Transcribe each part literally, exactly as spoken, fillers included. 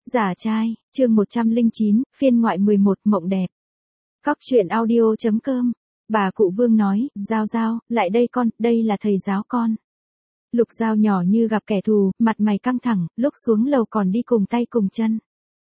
Giả trai, chương một trăm lẻ chín, phiên ngoại mười một, mộng đẹp. Cóc truyện audio chấm com. Bà cụ Vương nói, Giao Giao, lại đây con, đây là thầy giáo con. Lục Giao nhỏ như gặp kẻ thù, mặt mày căng thẳng, lúc xuống lầu còn đi cùng tay cùng chân.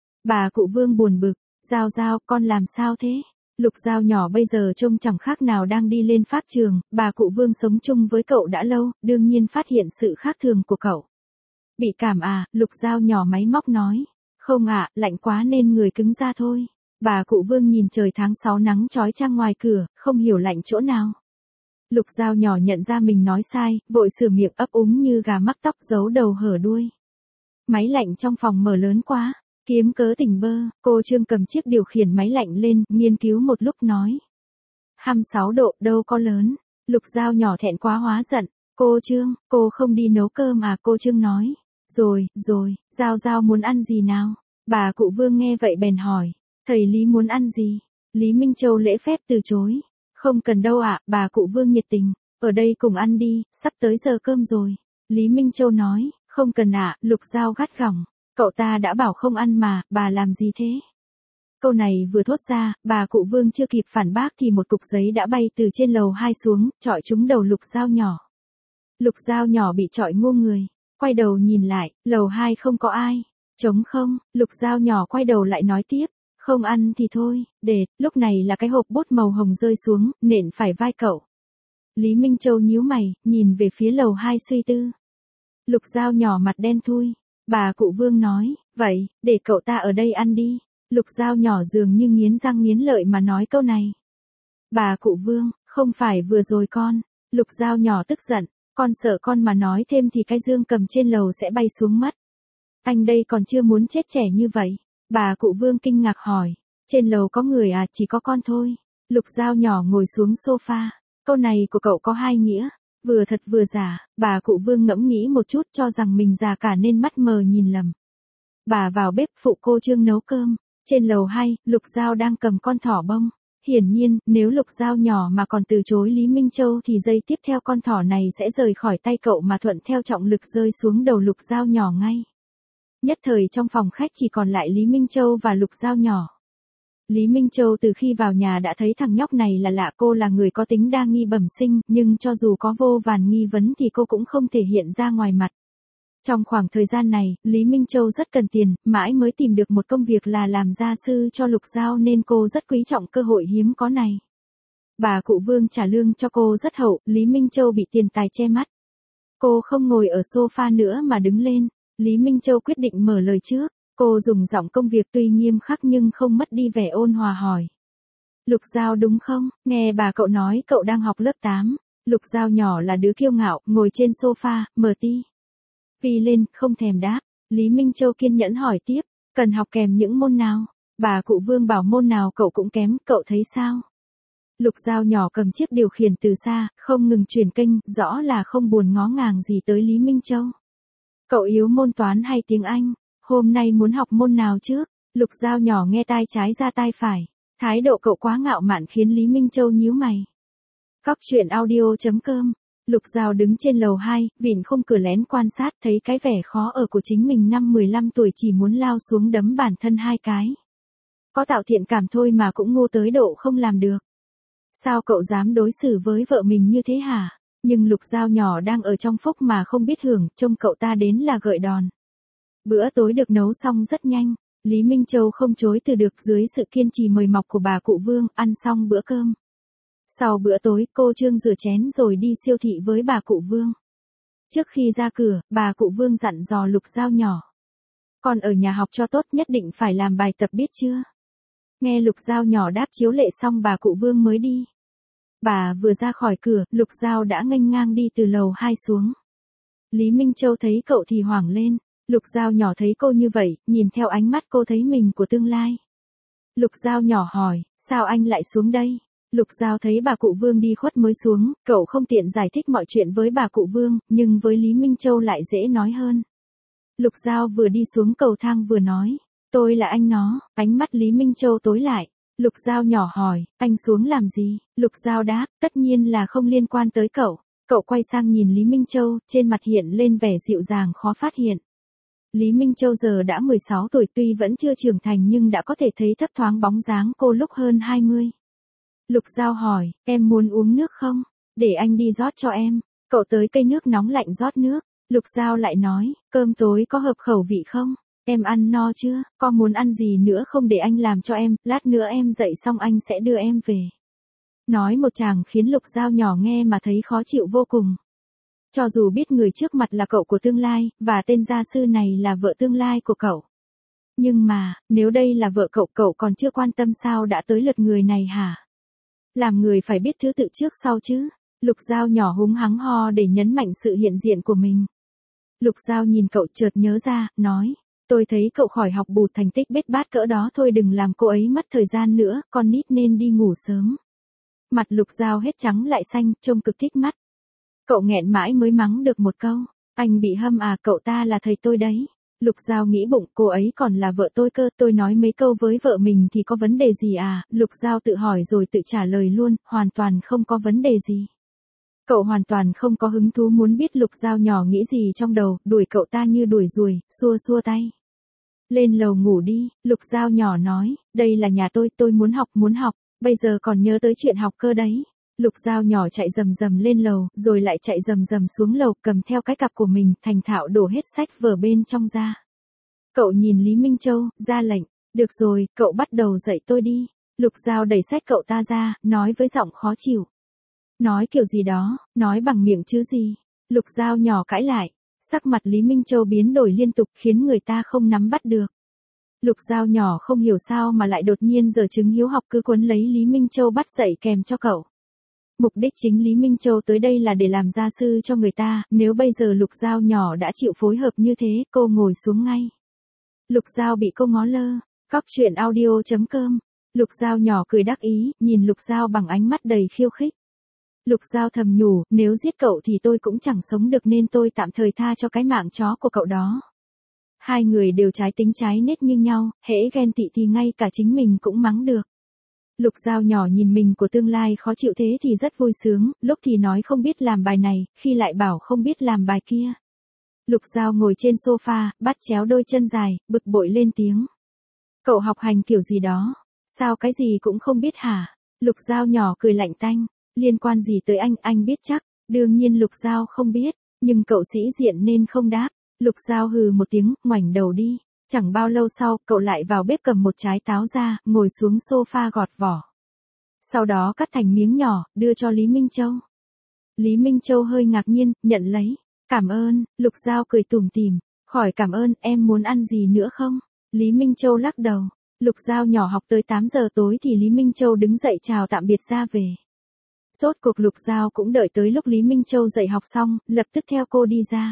Bà cụ Vương buồn bực, Giao Giao, con làm sao thế? Lục Giao nhỏ bây giờ trông chẳng khác nào đang đi lên pháp trường, bà cụ Vương sống chung với cậu đã lâu, đương nhiên phát hiện sự khác thường của cậu. Bị cảm à, Lục Giao nhỏ máy móc nói. Không ạ, à, lạnh quá nên người cứng ra thôi. Bà cụ Vương nhìn trời tháng sáu nắng chói chang ngoài cửa, không hiểu lạnh chỗ nào. Lục Giao nhỏ nhận ra mình nói sai, vội sửa miệng ấp úng như gà mắc tóc giấu đầu hở đuôi. Máy lạnh trong phòng mở lớn quá, kiếm cớ tỉnh bơ, cô Trương cầm chiếc điều khiển máy lạnh lên, nghiên cứu một lúc nói. hai mươi sáu độ, đâu có lớn. Lục Giao nhỏ thẹn quá hóa giận. Cô Trương, cô không đi nấu cơm à, cô Trương nói. Rồi, rồi, Giao Giao muốn ăn gì nào? Bà cụ Vương nghe vậy bèn hỏi. Thầy Lý muốn ăn gì? Lý Minh Châu lễ phép từ chối. Không cần đâu ạ, à, bà cụ Vương nhiệt tình. Ở đây cùng ăn đi, sắp tới giờ cơm rồi. Lý Minh Châu nói, không cần ạ, à, Lục Giao gắt gỏng. Cậu ta đã bảo không ăn mà, bà làm gì thế? Câu này vừa thốt ra, bà cụ Vương chưa kịp phản bác thì một cục giấy đã bay từ trên lầu hai xuống, chọi trúng đầu Lục Giao nhỏ. Lục Giao nhỏ bị chọi ngu người. Quay đầu nhìn lại, lầu hai không có ai. Trống không, Lục Giao nhỏ quay đầu lại nói tiếp. Không ăn thì thôi, để, lúc này là cái hộp bút màu hồng rơi xuống, nện phải vai cậu. Lý Minh Châu nhíu mày, nhìn về phía lầu hai suy tư. Lục Giao nhỏ mặt đen thui. Bà cụ Vương nói, vậy, để cậu ta ở đây ăn đi. Lục Giao nhỏ dường như nghiến răng nghiến lợi mà nói câu này. Bà cụ Vương, không phải vừa rồi con. Lục Giao nhỏ tức giận. Con sợ con mà nói thêm thì cái dương cầm trên lầu sẽ bay xuống mất. Anh đây còn chưa muốn chết trẻ như vậy. Bà cụ Vương kinh ngạc hỏi. Trên lầu có người à, chỉ có con thôi. Lục Giao nhỏ ngồi xuống sofa. Câu này của cậu có hai nghĩa. Vừa thật vừa giả. Bà cụ Vương ngẫm nghĩ một chút cho rằng mình già cả nên mắt mờ nhìn lầm. Bà vào bếp phụ cô Trương nấu cơm. Trên lầu hai, Lục Giao đang cầm con thỏ bông. Hiển nhiên, nếu Lục Giao nhỏ mà còn từ chối Lý Minh Châu thì giây tiếp theo con thỏ này sẽ rời khỏi tay cậu mà thuận theo trọng lực rơi xuống đầu Lục Giao nhỏ ngay. Nhất thời trong phòng khách chỉ còn lại Lý Minh Châu và Lục Giao nhỏ. Lý Minh Châu từ khi vào nhà đã thấy thằng nhóc này là lạ, cô là người có tính đa nghi bẩm sinh, nhưng cho dù có vô vàn nghi vấn thì cô cũng không thể hiện ra ngoài mặt. Trong khoảng thời gian này, Lý Minh Châu rất cần tiền, mãi mới tìm được một công việc là làm gia sư cho Lục Giao nên cô rất quý trọng cơ hội hiếm có này. Bà cụ Vương trả lương cho cô rất hậu, Lý Minh Châu bị tiền tài che mắt. Cô không ngồi ở sofa nữa mà đứng lên. Lý Minh Châu quyết định mở lời trước. Cô dùng giọng công việc tuy nghiêm khắc nhưng không mất đi vẻ ôn hòa hỏi. Lục Giao đúng không? Nghe bà cậu nói cậu đang học lớp tám. Lục Giao nhỏ là đứa kiêu ngạo, ngồi trên sofa, mở ti vi lên, không thèm đáp. Lý Minh Châu kiên nhẫn hỏi tiếp, cần học kèm những môn nào? Bà cụ Vương bảo môn nào cậu cũng kém, cậu thấy sao? Lục Giao nhỏ cầm chiếc điều khiển từ xa, không ngừng chuyển kênh, rõ là không buồn ngó ngàng gì tới Lý Minh Châu. Cậu yếu môn toán hay tiếng Anh? Hôm nay muốn học môn nào trước? Lục Giao nhỏ nghe tai trái ra tai phải. Thái độ cậu quá ngạo mạn khiến Lý Minh Châu nhíu mày. Cóc truyện audio chấm com. Lục Giao đứng trên lầu hai, vịn khung cửa lén quan sát, thấy cái vẻ khó ở của chính mình năm mười lăm tuổi chỉ muốn lao xuống đấm bản thân hai cái. Có tạo thiện cảm thôi mà cũng ngu tới độ không làm được. Sao cậu dám đối xử với vợ mình như thế hả? Nhưng Lục Giao nhỏ đang ở trong phúc mà không biết hưởng, trông cậu ta đến là gợi đòn. Bữa tối được nấu xong rất nhanh, Lý Minh Châu không chối từ được dưới sự kiên trì mời mọc của bà cụ Vương, ăn xong bữa cơm. Sau bữa tối, cô Trương rửa chén rồi đi siêu thị với bà cụ Vương. Trước khi ra cửa, bà cụ Vương dặn dò Lục Giao nhỏ. Con ở nhà học cho tốt, nhất định phải làm bài tập biết chưa? Nghe Lục Giao nhỏ đáp chiếu lệ xong bà cụ Vương mới đi. Bà vừa ra khỏi cửa, Lục Giao đã nghênh ngang đi từ lầu hai xuống. Lý Minh Châu thấy cậu thì hoảng lên. Lục Giao nhỏ thấy cô như vậy, nhìn theo ánh mắt cô thấy mình của tương lai. Lục Giao nhỏ hỏi, sao anh lại xuống đây? Lục Giao thấy bà cụ Vương đi khuất mới xuống, cậu không tiện giải thích mọi chuyện với bà cụ Vương, nhưng với Lý Minh Châu lại dễ nói hơn. Lục Giao vừa đi xuống cầu thang vừa nói, tôi là anh nó, ánh mắt Lý Minh Châu tối lại. Lục Giao nhỏ hỏi, anh xuống làm gì? Lục Giao đáp, tất nhiên là không liên quan tới cậu. Cậu quay sang nhìn Lý Minh Châu, trên mặt hiện lên vẻ dịu dàng khó phát hiện. Lý Minh Châu giờ đã mười sáu tuổi, tuy vẫn chưa trưởng thành nhưng đã có thể thấy thấp thoáng bóng dáng cô lúc hơn hai mươi. Lục Giao hỏi, em muốn uống nước không? Để anh đi rót cho em. Cậu tới cây nước nóng lạnh rót nước. Lục Giao lại nói, cơm tối có hợp khẩu vị không? Em ăn no chưa? Có muốn ăn gì nữa không để anh làm cho em, lát nữa em dậy xong anh sẽ đưa em về. Nói một chàng khiến Lục Giao nhỏ nghe mà thấy khó chịu vô cùng. Cho dù biết người trước mặt là cậu của tương lai, và tên gia sư này là vợ tương lai của cậu. Nhưng mà, nếu đây là vợ cậu, cậu còn chưa quan tâm sao đã tới lượt người này hả? Làm người phải biết thứ tự trước sau chứ. Lục Giao nhỏ húng hắng ho để nhấn mạnh sự hiện diện của mình. Lục Giao nhìn cậu chợt nhớ ra, nói. Tôi thấy cậu khỏi học bụt thành tích bết bát cỡ đó thôi, đừng làm cô ấy mất thời gian nữa, con nít nên đi ngủ sớm. Mặt Lục Giao hết trắng lại xanh, trông cực thích mắt. Cậu nghẹn mãi mới mắng được một câu. Anh bị hâm à, cậu ta là thầy tôi đấy. Lục Giao nghĩ bụng, cô ấy còn là vợ tôi cơ, tôi nói mấy câu với vợ mình thì có vấn đề gì à? Lục Giao tự hỏi rồi tự trả lời luôn, hoàn toàn không có vấn đề gì. Cậu hoàn toàn không có hứng thú muốn biết Lục Giao nhỏ nghĩ gì trong đầu, đuổi cậu ta như đuổi ruồi, xua xua tay. Lên lầu ngủ đi, Lục Giao nhỏ nói, đây là nhà tôi, tôi muốn học, muốn học, bây giờ còn nhớ tới chuyện học cơ đấy. Lục Giao nhỏ chạy rầm rầm lên lầu, rồi lại chạy rầm rầm xuống lầu, cầm theo cái cặp của mình, thành thạo đổ hết sách vở bên trong ra. Cậu nhìn Lý Minh Châu, ra lệnh, được rồi, cậu bắt đầu dạy tôi đi. Lục Giao đẩy sách cậu ta ra, nói với giọng khó chịu. Nói kiểu gì đó, nói bằng miệng chứ gì. Lục Giao nhỏ cãi lại, sắc mặt Lý Minh Châu biến đổi liên tục khiến người ta không nắm bắt được. Lục Giao nhỏ không hiểu sao mà lại đột nhiên giờ chứng hiếu học cứ quấn lấy Lý Minh Châu bắt dạy kèm cho cậu. Mục đích chính Lý Minh Châu tới đây là để làm gia sư cho người ta, nếu bây giờ Lục Giao nhỏ đã chịu phối hợp như thế, cô ngồi xuống ngay. Lục Giao bị cô ngó lơ, cóc truyện audio chấm com. Lục Giao nhỏ cười đắc ý, nhìn Lục Giao bằng ánh mắt đầy khiêu khích. Lục Giao thầm nhủ, nếu giết cậu thì tôi cũng chẳng sống được nên tôi tạm thời tha cho cái mạng chó của cậu đó. Hai người đều trái tính trái nết như nhau, hễ ghen tị thì ngay cả chính mình cũng mắng được. Lục Giao nhỏ nhìn mình của tương lai khó chịu thế thì rất vui sướng, lúc thì nói không biết làm bài này, khi lại bảo không biết làm bài kia. Lục Giao ngồi trên sofa, bắt chéo đôi chân dài, bực bội lên tiếng. Cậu học hành kiểu gì đó? Sao cái gì cũng không biết hả? Lục Giao nhỏ cười lạnh tanh. Liên quan gì tới anh, anh biết chắc. Đương nhiên Lục Giao không biết, nhưng cậu sĩ diện nên không đáp. Lục Giao hừ một tiếng, ngoảnh đầu đi. Chẳng bao lâu sau, cậu lại vào bếp cầm một trái táo ra, ngồi xuống sofa gọt vỏ. Sau đó cắt thành miếng nhỏ, đưa cho Lý Minh Châu. Lý Minh Châu hơi ngạc nhiên, nhận lấy. Cảm ơn, Lục Giao cười tủm tỉm. Khỏi cảm ơn, em muốn ăn gì nữa không? Lý Minh Châu lắc đầu. Lục Giao nhỏ học tới tám giờ tối thì Lý Minh Châu đứng dậy chào tạm biệt ra về. Rốt cuộc Lục Giao cũng đợi tới lúc Lý Minh Châu dạy học xong, lập tức theo cô đi ra.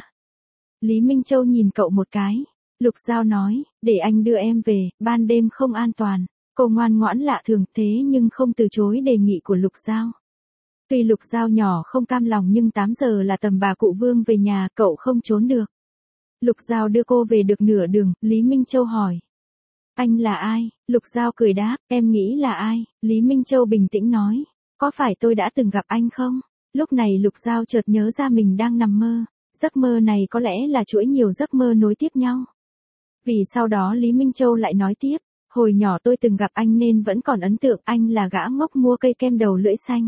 Lý Minh Châu nhìn cậu một cái. Lục Giao nói, để anh đưa em về, ban đêm không an toàn. Cô ngoan ngoãn lạ thường thế nhưng không từ chối đề nghị của Lục Giao. Tuy Lục Giao nhỏ không cam lòng nhưng tám giờ là tầm bà cụ Vương về nhà, cậu không trốn được. Lục Giao đưa cô về được nửa đường, Lý Minh Châu hỏi. Anh là ai? Lục Giao cười đáp, em nghĩ là ai? Lý Minh Châu bình tĩnh nói. Có phải tôi đã từng gặp anh không? Lúc này Lục Giao chợt nhớ ra mình đang nằm mơ. Giấc mơ này có lẽ là chuỗi nhiều giấc mơ nối tiếp nhau. Vì sau đó Lý Minh Châu lại nói tiếp. Hồi nhỏ tôi từng gặp anh nên vẫn còn ấn tượng anh là gã ngốc mua cây kem đầu lưỡi xanh.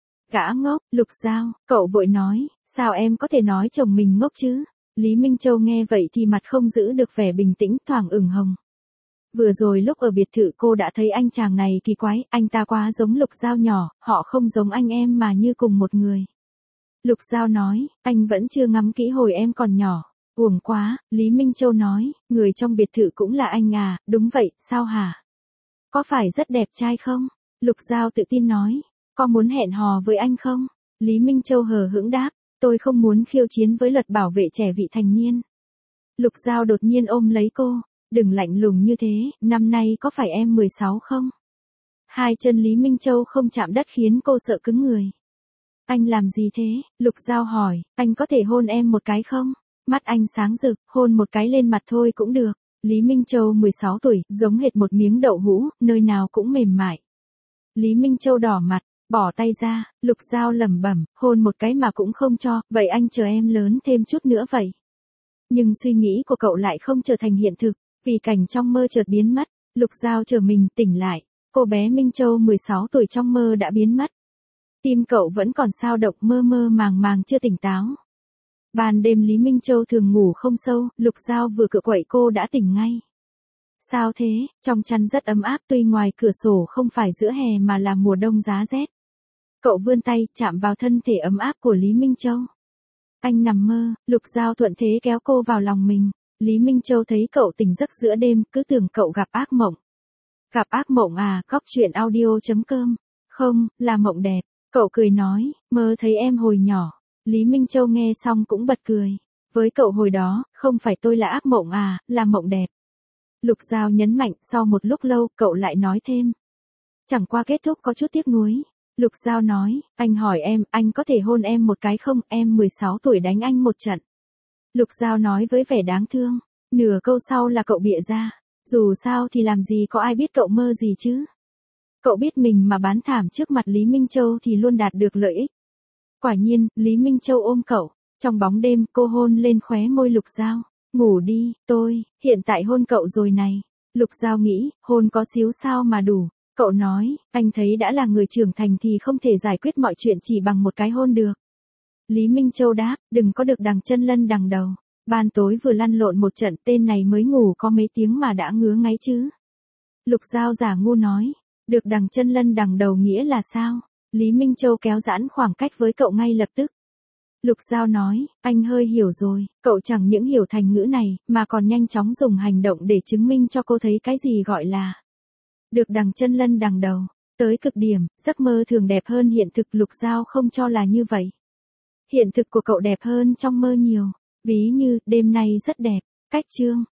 Gã ngốc, Lục Giao, cậu vội nói, sao em có thể nói chồng mình ngốc chứ? Lý Minh Châu nghe vậy thì mặt không giữ được vẻ bình tĩnh, thoảng ửng hồng. Vừa rồi lúc ở biệt thự cô đã thấy anh chàng này kỳ quái, anh ta quá giống Lục Giao nhỏ, họ không giống anh em mà như cùng một người. Lục Giao nói, anh vẫn chưa ngắm kỹ hồi em còn nhỏ. Uổng quá, Lý Minh Châu nói, người trong biệt thự cũng là anh à, đúng vậy, sao hả? Có phải rất đẹp trai không? Lục Giao tự tin nói, có muốn hẹn hò với anh không? Lý Minh Châu hờ hững đáp, tôi không muốn khiêu chiến với luật bảo vệ trẻ vị thành niên. Lục Giao đột nhiên ôm lấy cô, đừng lạnh lùng như thế, năm nay có phải em mười sáu không? Hai chân Lý Minh Châu không chạm đất khiến cô sợ cứng người. Anh làm gì thế? Lục Giao hỏi, anh có thể hôn em một cái không? Mắt anh sáng rực, hôn một cái lên mặt thôi cũng được. Lý Minh Châu mười sáu tuổi, giống hệt một miếng đậu hũ, nơi nào cũng mềm mại. Lý Minh Châu đỏ mặt, bỏ tay ra, Lục Giao lẩm bẩm, hôn một cái mà cũng không cho, vậy anh chờ em lớn thêm chút nữa vậy. Nhưng suy nghĩ của cậu lại không trở thành hiện thực, vì cảnh trong mơ chợt biến mất. Lục Giao trở mình tỉnh lại, cô bé Minh Châu mười sáu tuổi trong mơ đã biến mất. Tim cậu vẫn còn xao động mơ mơ màng màng chưa tỉnh táo. Ban đêm Lý Minh Châu thường ngủ không sâu, Lục Giao vừa cựa quậy cô đã tỉnh ngay. Sao thế, trong chăn rất ấm áp tuy ngoài cửa sổ không phải giữa hè mà là mùa đông giá rét. Cậu vươn tay chạm vào thân thể ấm áp của Lý Minh Châu. Anh nằm mơ, Lục Giao thuận thế kéo cô vào lòng mình. Lý Minh Châu thấy cậu tỉnh giấc giữa đêm, cứ tưởng cậu gặp ác mộng. Gặp ác mộng à, Cóc Truyện Audio chấm com. Không, là mộng đẹp. Cậu cười nói, mơ thấy em hồi nhỏ. Lý Minh Châu nghe xong cũng bật cười. Với cậu hồi đó, không phải tôi là ác mộng à, là mộng đẹp. Lục Giao nhấn mạnh, sau một lúc lâu, cậu lại nói thêm. Chẳng qua kết thúc có chút tiếc nuối. Lục Giao nói, anh hỏi em, anh có thể hôn em một cái không, em mười sáu tuổi đánh anh một trận. Lục Giao nói với vẻ đáng thương. Nửa câu sau là cậu bịa ra. Dù sao thì làm gì có ai biết cậu mơ gì chứ. Cậu biết mình mà bán thảm trước mặt Lý Minh Châu thì luôn đạt được lợi ích. Quả nhiên, Lý Minh Châu ôm cậu. Trong bóng đêm, cô hôn lên khóe môi Lục Giao. Ngủ đi, tôi, hiện tại hôn cậu rồi này. Lục Giao nghĩ, hôn có xíu sao mà đủ. Cậu nói, anh thấy đã là người trưởng thành thì không thể giải quyết mọi chuyện chỉ bằng một cái hôn được. Lý Minh Châu đáp, đừng có được đằng chân lân đằng đầu. Ban tối vừa lăn lộn một trận tên này mới ngủ có mấy tiếng mà đã ngứa ngáy chứ. Lục Giao giả ngu nói, được đằng chân lân đằng đầu nghĩa là sao? Lý Minh Châu kéo giãn khoảng cách với cậu ngay lập tức. Lục Giao nói, anh hơi hiểu rồi, cậu chẳng những hiểu thành ngữ này, mà còn nhanh chóng dùng hành động để chứng minh cho cô thấy cái gì gọi là được đằng chân lân đằng đầu. Tới cực điểm, giấc mơ thường đẹp hơn hiện thực. Lục Giao không cho là như vậy. Hiện thực của cậu đẹp hơn trong mơ nhiều. Ví như, đêm nay rất đẹp, cách chương.